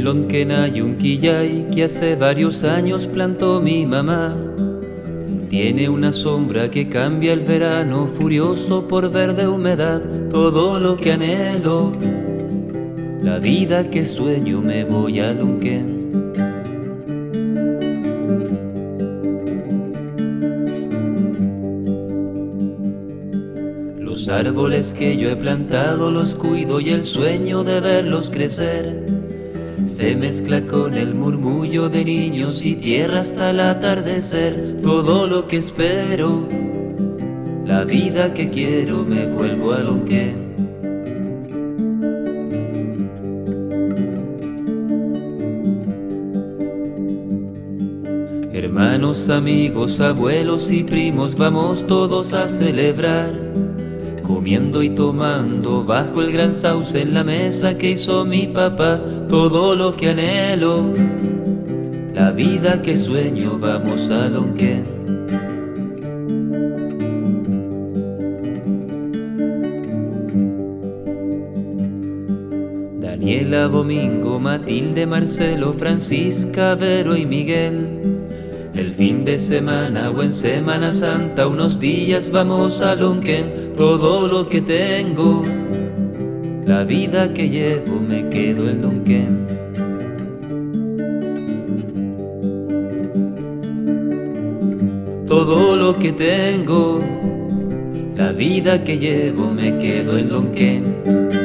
Lonquén hay un quillay que hace varios años plantó mi mamá. Tiene una sombra que cambia el verano, furioso por verde humedad, todo lo que anhelo, la vida que sueño, me voy a Lonquén. Los árboles que yo he plantado los cuido y el sueño de verlos crecer se mezcla con el murmullo de niños y tierra hasta el atardecer. Todo lo que espero, la vida que quiero, me vuelvo a Lonquén. Hermanos, amigos, abuelos y primos, vamos todos a celebrar, comiendo y tomando bajo el gran sauce en la mesa que hizo mi papá. Todo lo que anhelo, la vida que sueño, vamos a Lonquén. Daniela, Domingo, Matilde, Marcelo, Francisca, Vero y Miguel. El fin de semana o en Semana Santa, unos días vamos a Lonquén. Todo lo que tengo, la vida que llevo, me quedo en Lonquén. Todo lo que tengo, la vida que llevo, me quedo en Lonquén.